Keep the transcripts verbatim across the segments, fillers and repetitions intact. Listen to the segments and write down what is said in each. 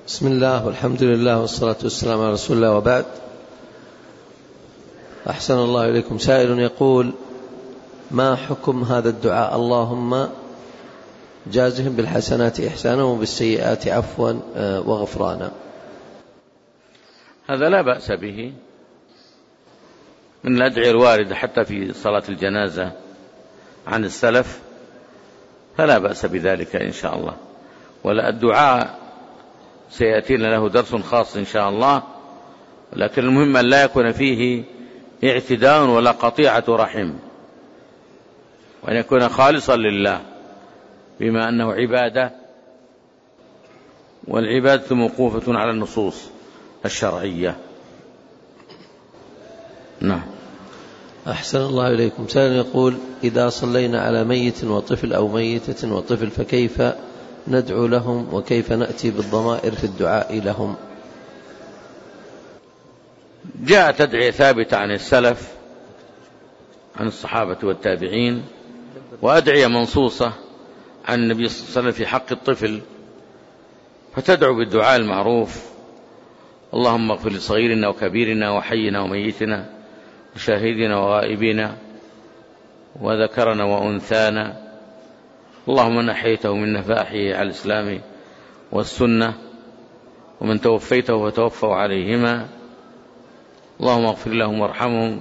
بسم الله والحمد لله والصلاة والسلام على رسول الله، وبعد. أحسن الله إليكم. سائل يقول: ما حكم هذا الدعاء؟ اللهم جازهم بالحسنات إحسانا وبالسيئات عفوا وغفرانا. هذا لا بأس به، من الأدعية الواردة حتى في صلاة الجنازة عن السلف، فلا بأس بذلك إن شاء الله. ولا الدعاء سيأتينا له درس خاص إن شاء الله، لكن المهم أن لا يكون فيه اعتداء ولا قطيعة رحم، وأن يكون خالصا لله، بما أنه عبادة، والعبادة موقوفة على النصوص الشرعية. نعم. أحسن الله إليكم. سائل يقول: إذا صلينا على ميت وطفل أو ميتة وطفل فكيف ندعو لهم وكيف نأتي بالضمائر في الدعاء لهم؟ جاءت أدعية ثابتة عن السلف، عن الصحابة والتابعين، وأدعية منصوصة عن النبي صلى الله عليه وسلم في حق الطفل، فتدعو بالدعاء المعروف: اللهم اغفر لصغيرنا وكبيرنا وحينا وميتنا وشاهدنا وغائبنا وذكرنا وأنثانا، اللهم من أحييته منا فأحيه على الإسلام والسنة، ومن توفيته فتوفوا عليهما، اللهم اغفر لهم وارحمهم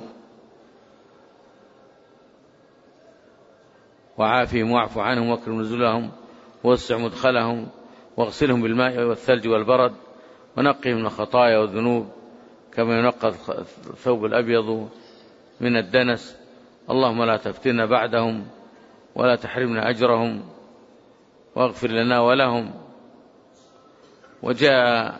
وعافهم واعف عنهم واكرم نزلهم ووسع مدخلهم واغسلهم بالماء والثلج والبرد ونقهم من الخطايا والذنوب كما ينقى الثوب الأبيض من الدنس، اللهم لا تفتنا بعدهم ولا تحرمنا أجرهم واغفر لنا ولهم. وجاء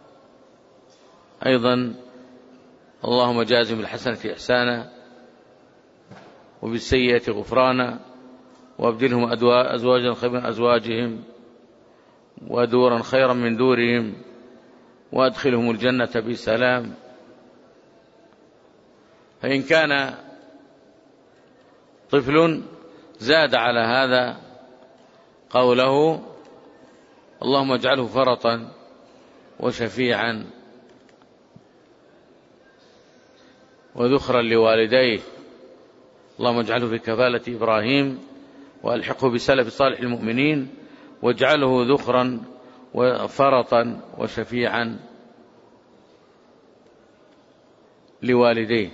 أيضا: اللهم جازهم بالحسنة إحسانا وبالسيئة غفرانا وابدلهم أزواجا خيرا من أزواجهم ودورا خيرا من دورهم وأدخلهم الجنة بسلام. فإن كان طفل زاد على هذا قوله: اللهم اجعله فرطا وشفيعا وذخرا لوالديه، اللهم اجعله في كفالة إبراهيم وألحقه بسلف صالح المؤمنين واجعله ذخرا وفرطا وشفيعا لوالديه.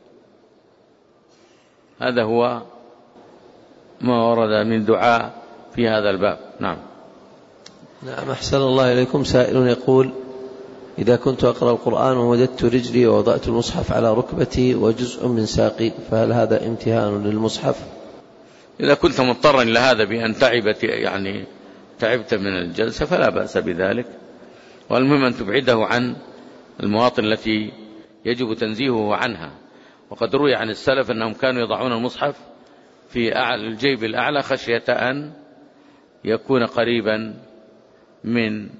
هذا هو ما ورد من دعاء في هذا الباب. نعم. نعم. أحسن الله إليكم. سائل يقول: إذا كنت أقرأ القرآن ومددت رجلي ووضعت المصحف على ركبتي وجزء من ساقي، فهل هذا امتهان للمصحف؟ إذا كنت مضطرا إلى هذا بأن تعبت يعني تعبت من الجلسة فلا بأس بذلك، والمهم أن تبعده عن المواطن التي يجب تنزيهه عنها. وقد روي عن السلف أنهم كانوا يضعون المصحف في أعلى الجيب الأعلى خشية أن يكون قريبا من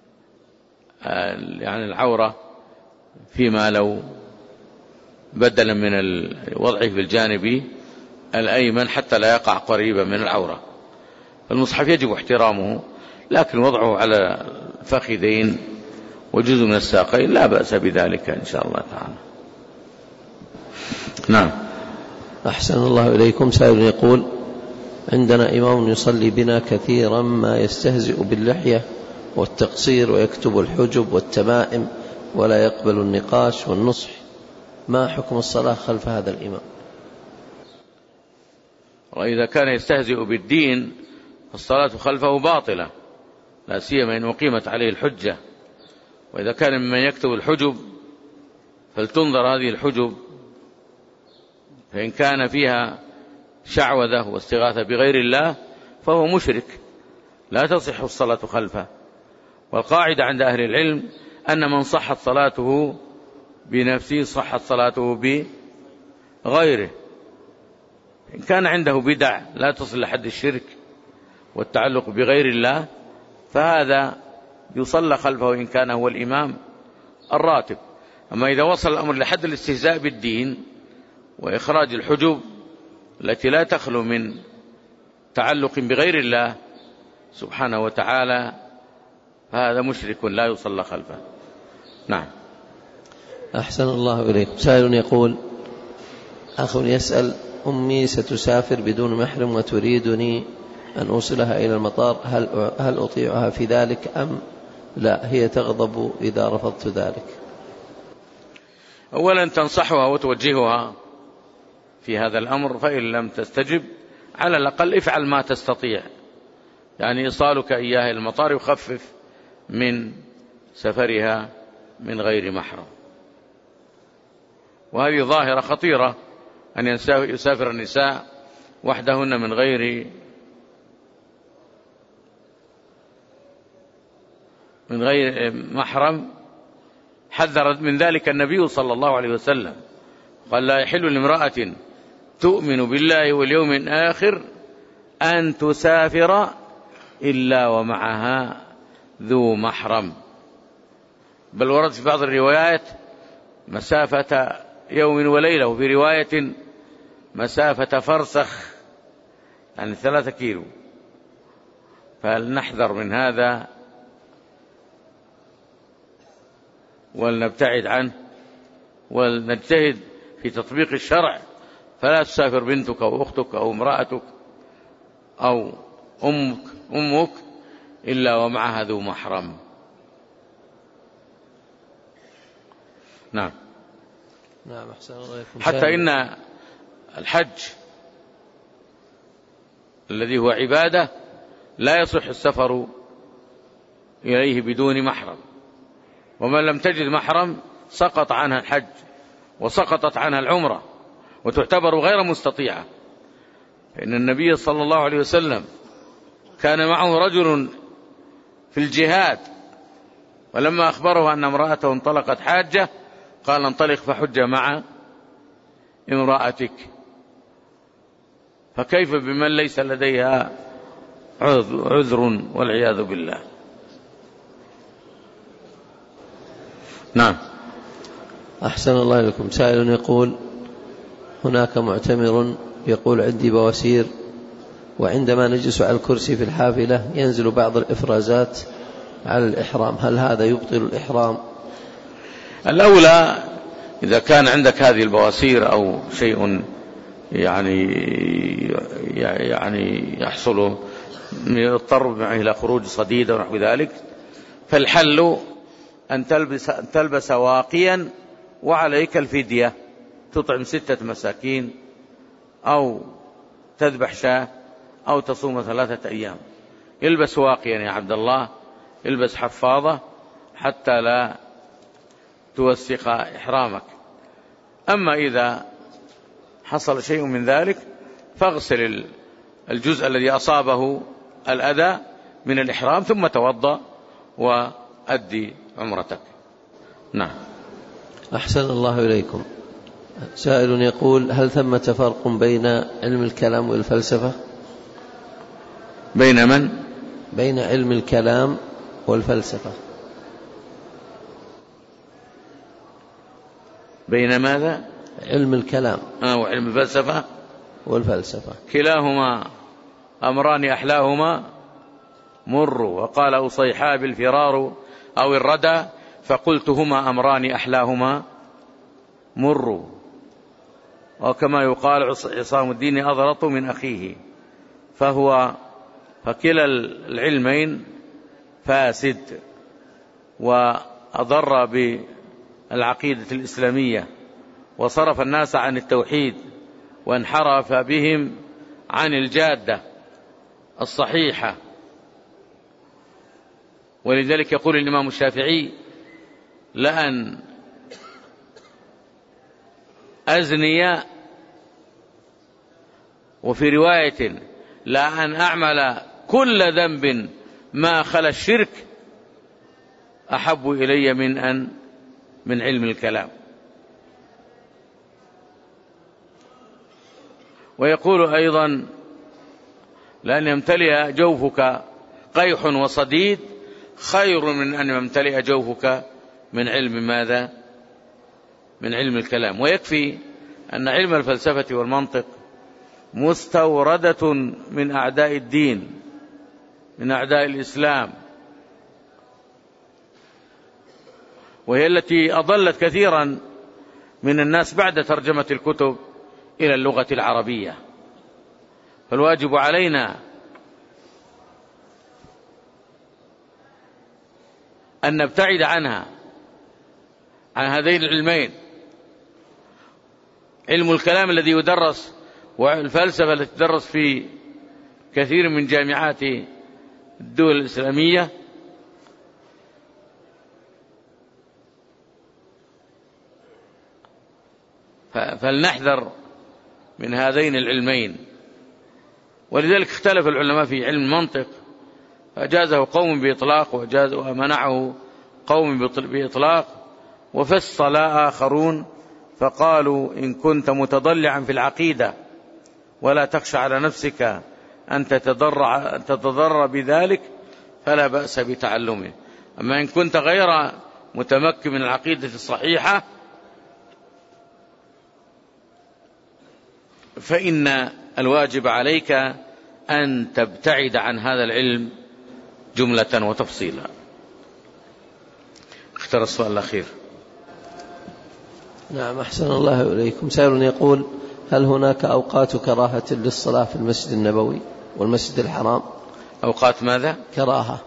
يعني العورة، فيما لو بدلا من وضعه في الجانب الأيمن حتى لا يقع قريبا من العورة. فالمصحف يجب احترامه، لكن وضعه على الفخذين وجزء من الساقين لا بأس بذلك إن شاء الله تعالى. نعم. أحسن الله إليكم. سائل يقول: عندنا إمام يصلي بنا كثيرا ما يستهزئ باللحية والتقصير ويكتب الحجب والتمائم ولا يقبل النقاش والنصح، ما حكم الصلاة خلف هذا الإمام؟ وإذا كان يستهزئ بالدين فالصلاة خلفه باطلة، لا سيما إن أقيمت عليه الحجة. وإذا كان ممن يكتب الحجب فلتنظر هذه الحجب، فإن كان فيها شعوذة واستغاثة بغير الله فهو مشرك، لا تصح الصلاة خلفه. والقاعدة عند أهل العلم أن من صحت صلاته بنفسه صحت صلاته بغيره. إن كان عنده بدع لا تصل لحد الشرك والتعلق بغير الله فهذا يصلى خلفه إن كان هو الإمام الراتب. أما إذا وصل الأمر لحد الاستهزاء بالدين وإخراج الحجب التي لا تخلو من تعلق بغير الله سبحانه وتعالى، هذا مشرك لا يصلى خلفه. نعم. أحسن الله إليكم. سائل يقول: أخ يسأل: أمي ستسافر بدون محرم وتريدني أن أوصلها إلى المطار، هل هل أطيعها في ذلك أم لا؟ هي تغضب إذا رفضت ذلك. أولا تنصحها وتوجهها في هذا الأمر، فإن لم تستجب على الأقل افعل ما تستطيع، يعني إيصالك إياها إلى المطار يخفف من سفرها من غير محرم. وهذه ظاهرة خطيرة أن يسافر النساء وحدهن من غير من غير محرم. حذر من ذلك النبي صلى الله عليه وسلم، قال: لا يحل لامرأة تؤمن بالله واليوم الآخر أن تسافر إلا ومعها ذو محرم. بل ورد في بعض الروايات مسافة يوم وليلة، وفي رواية مسافة فرسخ، يعني ثلاثة كيلو. فلنحذر من هذا ولنبتعد عنه ولنجتهد في تطبيق الشرع. فلا تسافر بنتك أو أختك أو امرأتك أو أمك أمك إلا ومعها ذو محرم. نعم. نعم. أحسن الله إليكم. حتى إن الحج الذي هو عبادة لا يصح السفر إليه بدون محرم، ومن لم تجد محرم سقط عنها الحج وسقطت عنها العمرة وتعتبر غير مستطيعة. فإن النبي صلى الله عليه وسلم كان معه رجل في الجهاد، ولما أخبره أن امرأته انطلقت حاجة قال: انطلق فحج مع امرأتك. فكيف بمن ليس لديها عذر والعياذ بالله. نعم. أحسن الله إليكم. سائل يقول: هناك معتمر يقول: عندي بواسير، وعندما نجلس على الكرسي في الحافلة ينزل بعض الإفرازات على الإحرام، هل هذا يبطل الإحرام؟ الأولى إذا كان عندك هذه البواسير أو شيء يعني يعني يحصل يضطر إلى خروج صديد ونحو ذلك، فالحل أن تلبس, أن تلبس واقيا وعليك الفدية، تطعم ستة مساكين أو تذبح شاة أو تصوم ثلاثة أيام. البس واقيا يا عبد الله، البس حفاظة حتى لا توسخ إحرامك. أما إذا حصل شيء من ذلك فاغسل الجزء الذي أصابه الأذى من الإحرام ثم توضأ وأدي عمرتك. نعم. أحسن الله إليكم. سائل يقول: هل ثمة فرق بين علم الكلام والفلسفة؟ بين من؟ بين علم الكلام والفلسفة. بين ماذا؟ علم الكلام آه وعلم الفلسفة والفلسفة. كلاهما أمران أحلاهما مر، وقال أصيحاب الفرار أو الردى فقلتهما أمران أحلاهما مر. وكما يقال عصام الدين أضرط من أخيه، فهو فكلا العلمين فاسد وأضر بالعقيدة الإسلامية وصرف الناس عن التوحيد وانحرف بهم عن الجادة الصحيحة. ولذلك يقول الإمام الشافعي: لأن أزني، وفي رواية لأن أعمل كل ذنب ما خلا الشرك أحب إلي من أن من علم الكلام. ويقول أيضا: لأن يمتلئ جوفك قيح وصديد خير من أن يمتلئ جوفك من علم ماذا؟ من علم الكلام. ويكفي أن علم الفلسفة والمنطق مستوردة من أعداء الدين، من أعداء الإسلام، وهي التي أضلت كثيرا من الناس بعد ترجمة الكتب إلى اللغة العربية. فالواجب علينا أن نبتعد عنها، عن هذين العلمين، علم الكلام الذي يدرس والفلسفة التي تدرس في كثير من جامعات الدول الإسلامية، فلنحذر من هذين العلمين. ولذلك اختلف العلماء في علم المنطق، فأجازه قوم بإطلاق وأجاز ومنعه قوم بإطلاق، وفصل آخرون فقالوا إن كنت متضلعا في العقيدة ولا تخشى على نفسك أن تتضرع تتضرر بذلك فلا بأس بتعلمه، أما إن كنت غير متمكن من العقيدة الصحيحة فإن الواجب عليك أن تبتعد عن هذا العلم جملة وتفصيلا. اختر السؤال الأخير. نعم، أحسن الله إليكم. سائل يقول: هل هناك أوقات كراهة للصلاة في المسجد النبوي والمسجد الحرام؟ أوقات ماذا؟ كراهة.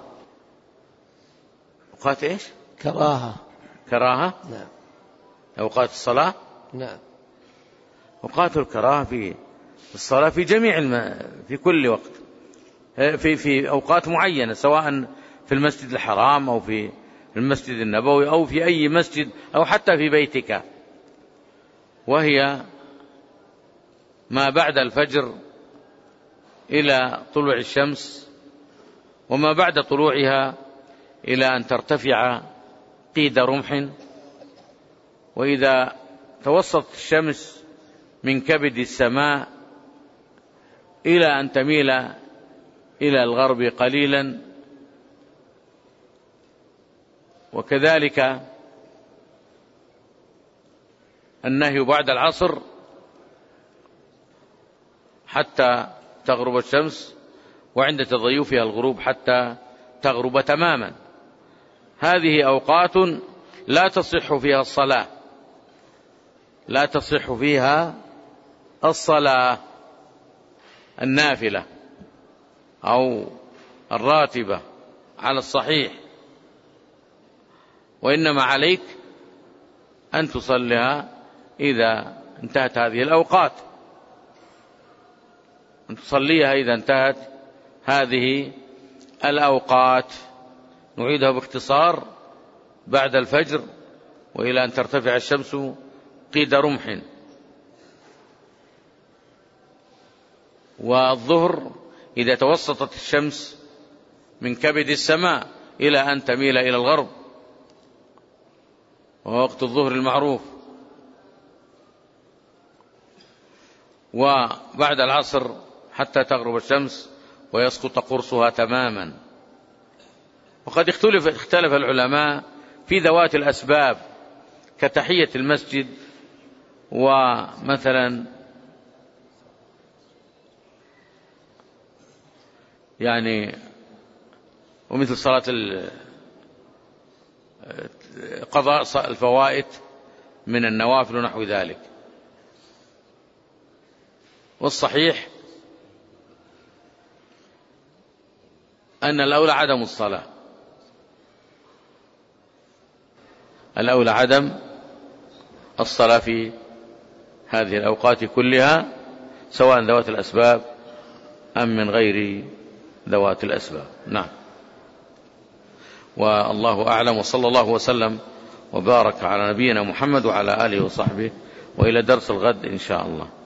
أوقات إيش؟ كراهة. كراهة؟ نعم. أوقات الصلاة؟ نعم. أوقات الكراهة في الصلاة في جميع الم... في كل وقت، في في أوقات معينة، سواء في المسجد الحرام أو في المسجد النبوي أو في أي مسجد أو حتى في بيتك، وهي ما بعد الفجر إلى طلوع الشمس، وما بعد طلوعها إلى أن ترتفع قيد رمح، وإذا توسطت الشمس من كبد السماء إلى أن تميل إلى الغرب قليلا. وكذلك النهي بعد العصر حتى تغرب الشمس، وعند تضيفها الغروب حتى تغرب تماما. هذه أوقات لا تصح فيها الصلاة، لا تصح فيها الصلاة النافلة أو الراتبة على الصحيح، وإنما عليك أن تصليها إذا انتهت هذه الأوقات، أن تصليها إذا انتهت هذه الأوقات. نعيدها باختصار: بعد الفجر وإلى أن ترتفع الشمس قيد رمح، والظهر إذا توسطت الشمس من كبد السماء إلى أن تميل إلى الغرب، ووقت الظهر المعروف، وبعد العصر حتى تغرب الشمس ويسقط قرصها تماما. وقد اختلف, اختلف العلماء في ذوات الأسباب كتحية المسجد، ومثلا يعني ومثل صلاة قضاء الفوائد من النوافل ونحو ذلك. والصحيح أن الأولى عدم الصلاة، الأولى عدم الصلاة في هذه الأوقات كلها، سواء ذوات الأسباب أم من غير ذوات الأسباب. نعم، والله أعلم، وصلى الله وسلم وبارك على نبينا محمد وعلى آله وصحبه، وإلى درس الغد إن شاء الله.